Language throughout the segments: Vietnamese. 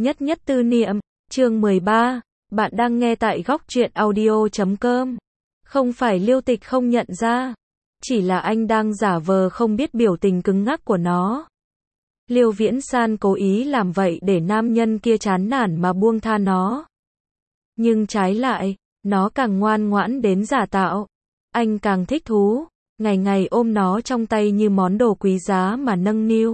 Nhất nhất tư niệm, chương 13, bạn đang nghe tại góc truyện audio.com. Không phải Liêu Tịch không nhận ra, chỉ là anh đang giả vờ không biết biểu tình cứng ngắc của nó. Liêu Viễn San cố ý làm vậy để nam nhân kia chán nản mà buông tha nó. Nhưng trái lại, nó càng ngoan ngoãn đến giả tạo. Anh càng thích thú, ngày ngày ôm nó trong tay như món đồ quý giá mà nâng niu.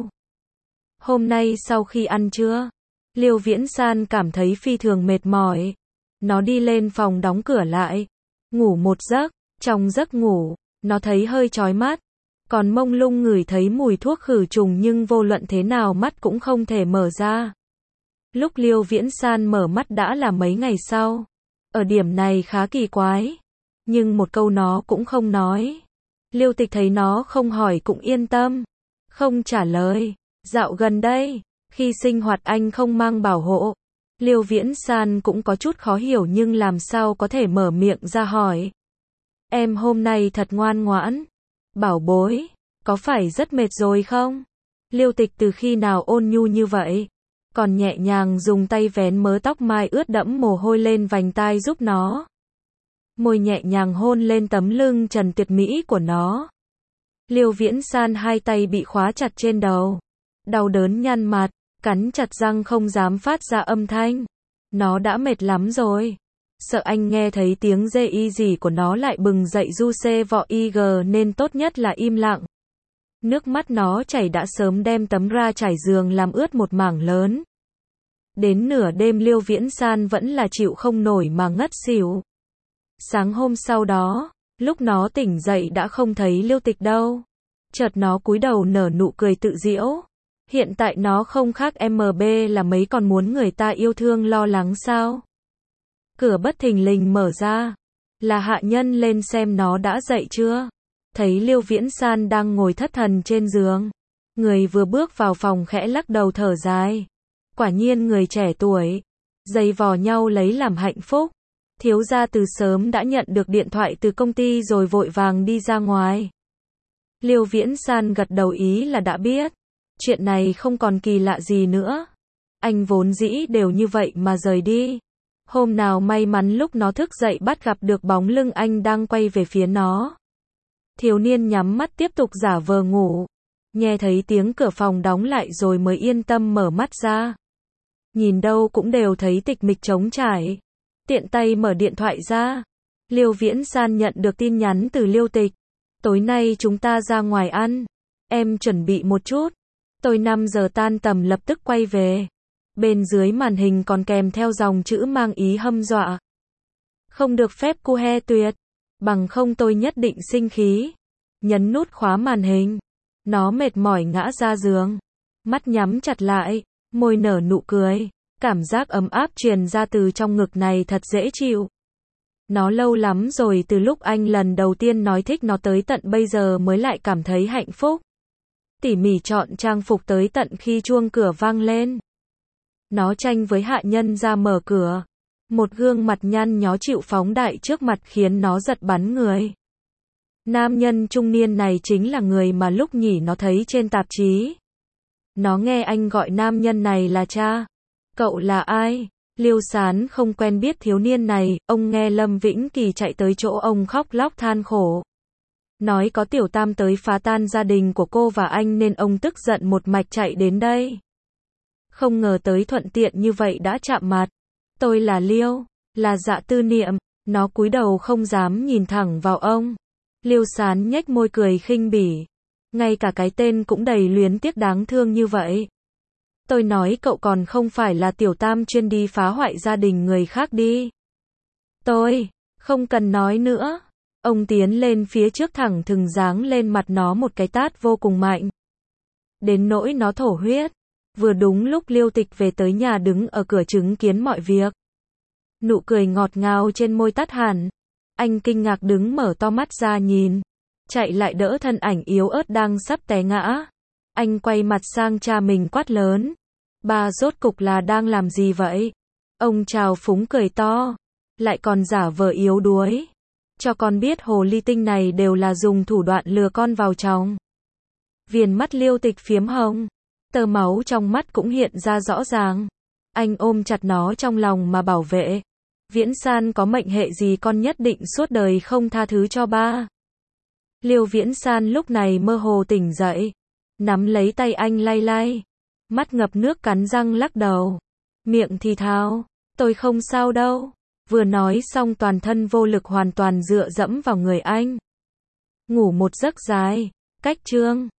Hôm nay sau khi ăn trưa, Liêu Viễn San cảm thấy phi thường mệt mỏi. Nó đi lên phòng đóng cửa lại, ngủ một giấc. Trong giấc ngủ, nó thấy hơi chói mắt, còn mông lung ngửi thấy mùi thuốc khử trùng nhưng vô luận thế nào mắt cũng không thể mở ra. Lúc Liêu Viễn San mở mắt đã là mấy ngày sau. Ở điểm này khá kỳ quái, nhưng một câu nó cũng không nói. Liêu Tịch thấy nó không hỏi cũng yên tâm, không trả lời. Dạo gần đây, khi sinh hoạt anh không mang bảo hộ, Liêu Viễn San cũng có chút khó hiểu nhưng làm sao có thể mở miệng ra hỏi. Em hôm nay thật ngoan ngoãn. Bảo bối, có phải rất mệt rồi không? Liêu Tịch từ khi nào ôn nhu như vậy? Còn nhẹ nhàng dùng tay vén mớ tóc mai ướt đẫm mồ hôi lên vành tai giúp nó. Môi nhẹ nhàng hôn lên tấm lưng trần tuyệt mỹ của nó. Liêu Viễn San hai tay bị khóa chặt trên đầu. Đau đớn nhăn mặt, cắn chặt răng không dám phát ra âm thanh. Nó đã mệt lắm rồi. Sợ anh nghe thấy tiếng dê y gì của nó lại bừng dậy du xê vọ ig nên tốt nhất là im lặng. Nước mắt nó chảy đã sớm đem tấm ra trải giường làm ướt một mảng lớn. Đến nửa đêm Liêu Viễn San vẫn là chịu không nổi mà ngất xỉu. Sáng hôm sau đó, lúc nó tỉnh dậy đã không thấy Liêu Tịch đâu. Chợt nó cúi đầu nở nụ cười tự giễu. Hiện tại nó không khác MB là mấy còn muốn người ta yêu thương lo lắng sao? Cửa bất thình lình mở ra. Là hạ nhân lên xem nó đã dậy chưa. Thấy Liêu Viễn San đang ngồi thất thần trên giường. Người vừa bước vào phòng khẽ lắc đầu thở dài. Quả nhiên người trẻ tuổi, giày vò nhau lấy làm hạnh phúc. Thiếu gia từ sớm đã nhận được điện thoại từ công ty rồi vội vàng đi ra ngoài. Liêu Viễn San gật đầu ý là đã biết. Chuyện này không còn kỳ lạ gì nữa. Anh vốn dĩ đều như vậy mà rời đi. Hôm nào may mắn lúc nó thức dậy bắt gặp được bóng lưng anh đang quay về phía nó. Thiếu niên nhắm mắt tiếp tục giả vờ ngủ. Nghe thấy tiếng cửa phòng đóng lại rồi mới yên tâm mở mắt ra. Nhìn đâu cũng đều thấy tịch mịch trống trải. Tiện tay mở điện thoại ra. Liêu Viễn San nhận được tin nhắn từ Liêu Tịch. Tối nay chúng ta ra ngoài ăn. Em chuẩn bị một chút. Tôi 5 giờ tan tầm lập tức quay về. Bên dưới màn hình còn kèm theo dòng chữ mang ý hâm dọa. Không được phép cu he tuyệt. Bằng không tôi nhất định sinh khí. Nhấn nút khóa màn hình. Nó mệt mỏi ngã ra giường. Mắt nhắm chặt lại. Môi nở nụ cười. Cảm giác ấm áp truyền ra từ trong ngực này thật dễ chịu. Nó lâu lắm rồi từ lúc anh lần đầu tiên nói thích nó tới tận bây giờ mới lại cảm thấy hạnh phúc. Tỉ mỉ chọn trang phục tới tận khi chuông cửa vang lên. Nó tranh với hạ nhân ra mở cửa. Một gương mặt nhăn nhó chịu phóng đại trước mặt khiến nó giật bắn người. Nam nhân trung niên này chính là người mà lúc nhỉ nó thấy trên tạp chí. Nó nghe anh gọi nam nhân này là cha. Cậu là ai? Liêu Sán không quen biết thiếu niên này. Ông nghe Lâm Vĩnh Kỳ chạy tới chỗ ông khóc lóc than khổ. Nói có tiểu tam tới phá tan gia đình của cô và anh nên ông tức giận một mạch chạy đến đây. Không ngờ tới thuận tiện như vậy đã chạm mặt. Tôi là Liêu, là Dạ Tư Niệm. Nó cúi đầu không dám nhìn thẳng vào ông. Liêu Sán nhếch môi cười khinh bỉ. Ngay cả cái tên cũng đầy luyến tiếc đáng thương như vậy. Tôi nói cậu còn không phải là tiểu tam chuyên đi phá hoại gia đình người khác đi. Tôi, không cần nói nữa. Ông tiến lên phía trước thẳng thừng giáng lên mặt nó một cái tát vô cùng mạnh. Đến nỗi nó thổ huyết. Vừa đúng lúc Liêu Tịch về tới nhà đứng ở cửa chứng kiến mọi việc. Nụ cười ngọt ngào trên môi tắt hẳn. Anh kinh ngạc đứng mở to mắt ra nhìn. Chạy lại đỡ thân ảnh yếu ớt đang sắp té ngã. Anh quay mặt sang cha mình quát lớn. Ba rốt cục là đang làm gì vậy? Ông trào phúng cười to. Lại còn giả vờ yếu đuối. Cho con biết hồ ly tinh này đều là dùng thủ đoạn lừa con vào chồng. Viền mắt Liêu Tịch phiếm hồng. Tơ máu trong mắt cũng hiện ra rõ ràng. Anh ôm chặt nó trong lòng mà bảo vệ. Viễn San có mệnh hệ gì con nhất định suốt đời không tha thứ cho ba. Liêu Viễn San lúc này mơ hồ tỉnh dậy. Nắm lấy tay anh lay lay. Mắt ngập nước cắn răng lắc đầu. Miệng thì thào, tôi không sao đâu. Vừa nói xong toàn thân vô lực hoàn toàn dựa dẫm vào người anh. Ngủ một giấc dài. Cách chương